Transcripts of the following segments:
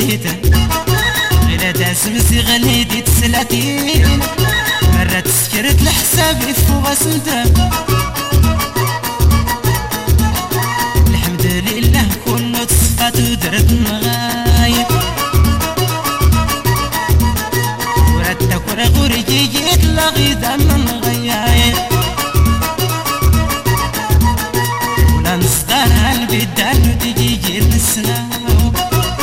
سيديته غير داسمسي غليدي تسلاتين مرة تسكرت لحسابي فوق سنته الحمد لله كله تصفات ودرت نغايب ورتك ورغوري جيت لغيدا من غيايب ولا نصدر هالبدال وتجي جيت السناو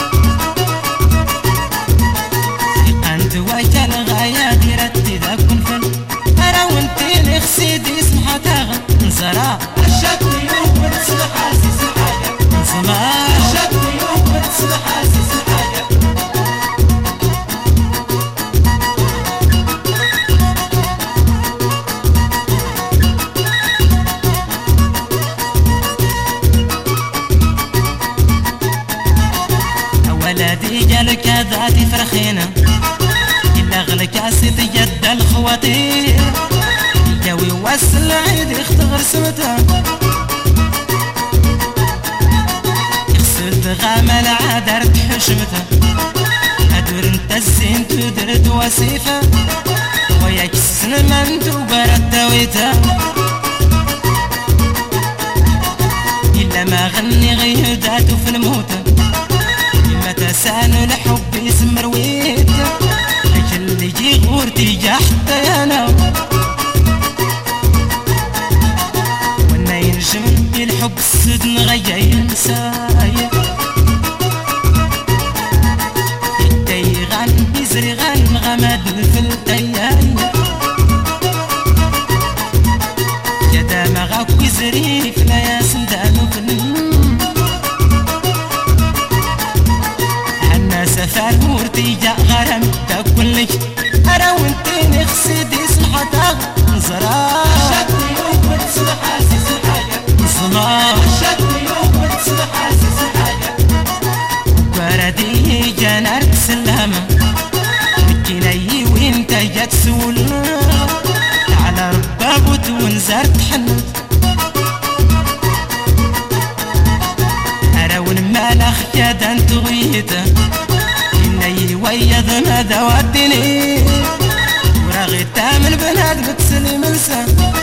قانت واجه الغاية ديرتي ذا كن فن أرا وانتي نخسيدي سمحتها نزرع الشاب يوم وتصلح عزيز الحاجة نزمع الشاب يوم وتصلح عزيز الحاجة ولادي جالك ذاتي فرخينة إلا غلك عسيت جد الخواتير الجوي وصل عيد اختغر سمته يخسرت غامل عادرت حشمته أدور انت الزين تدرد وسيفة وياك السنمان تبرد دويته إلا ما غني غيداته في الموتة تسانو لحب اسم رويت لكن يجي غورتي جا حتى انا وانا ينجم الحب السدن غيا ينساي التيغان بيزري غان غمد في التياي يا دماغك ويزري في لا سندانو في سفر مورتي جا غرام تاكلك أرا وانتي نخسدي سمحتها نزرع الشاب يوم وتصلح عزيز الحاجة نصنع الشاب يوم وتصلح عزيز الحاجة وردي جانا سلامة مكيني وانت جات سولنا على رباب وتونزار تحنت أرا ونمالخ يدان تغيته ويا ذا ودني ورغيت من بنات بتسلي منسى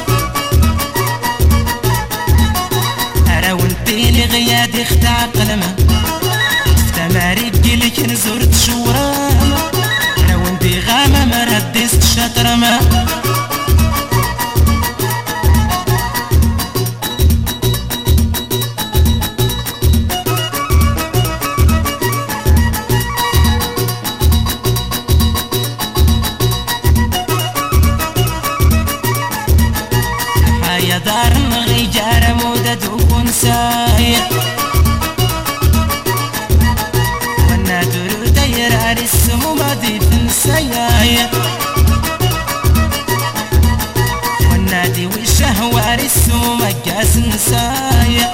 أرا وانتي لي غيادي اختع قلمة استماري تجيلك نزورت شورامة أرا وانتي غامة ما ردست شطرمة يا دار غيجار مودة وكون سايق وانا دور داير السمو ماضي في السيايق وانا دي والشهوار السمو مجاز نسايق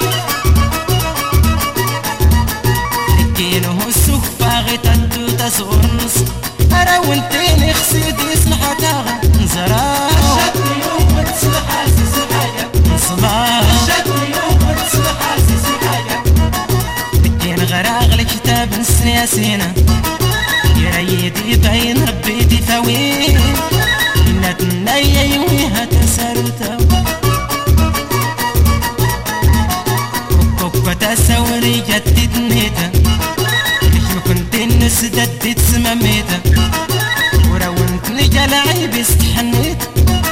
لكينه السوق فاغي تدو تصور نص أرا وانتي نخسيدي سمحتها نزرع الشاب يوم وتصلح عزيز الشاب يوم وتصلح عزيز الحاجة بدين غراغ الكتاب نسني سينا يريدي بين ربيتي فوين إنا تنيا يويها تساروتا وكوكو تساوري جدد نيتا لكن كنت نسدد تسمميتا وراونت نجال عيب استحنيت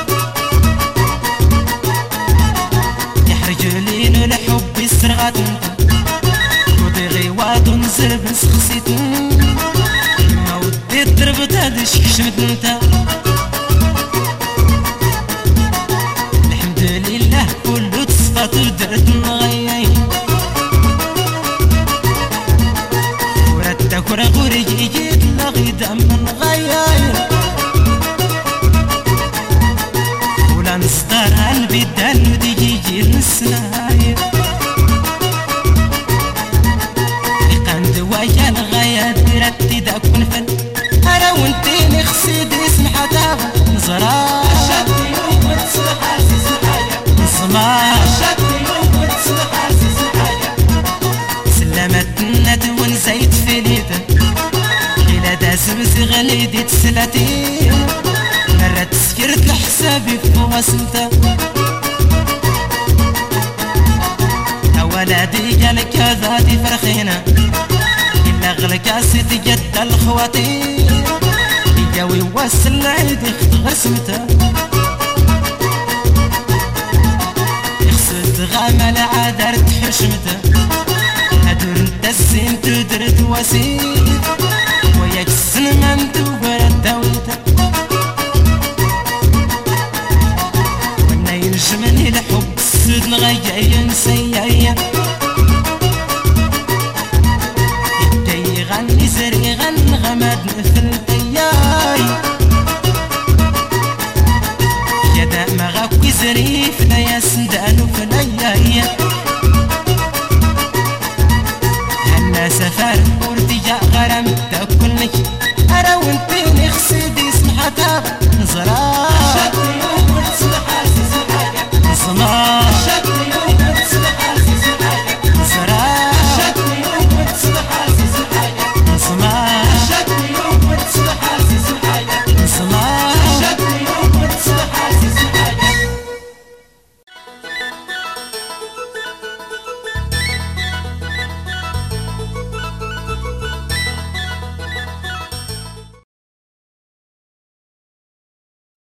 رجلين الحب يسرغت ودي غيوات ونزرب نسخسيت ما ودي ضربت هادش كشمت انت الحمد لله كله تصفات ودرت نغيي وردك ورغوري جيت لغيدا من غياي ولا نصدر هالبدال ودي جيجي السنايب قند ويا الغاية درتي دا كن فن أرا وانتي نخسيدي سمحتها نزرع الشاب يوم وتصلح عزيز الحاجة نصنع الشاب يوم وتصلح ولادي قالك يا ذاتي فرخينا إلا غلك أسيت جد الخواتي يجاوي وصل العيد يخت غرسمته يخسد غامل عادرت حشمته هدور انت السين تدرت وسيد وياك السنمان تقرد داويته وانا ينجمني الحب السود نغيا نسيا يدي غني زري غن غماد مثل طياي يدا ما غاكوي زري فنايا سندانو فنايا هلا سفر وردي غرام تاكلني أرا وانتيني خسيدي سمحتها نزرا شكري وقلت سمحاسي سمحاك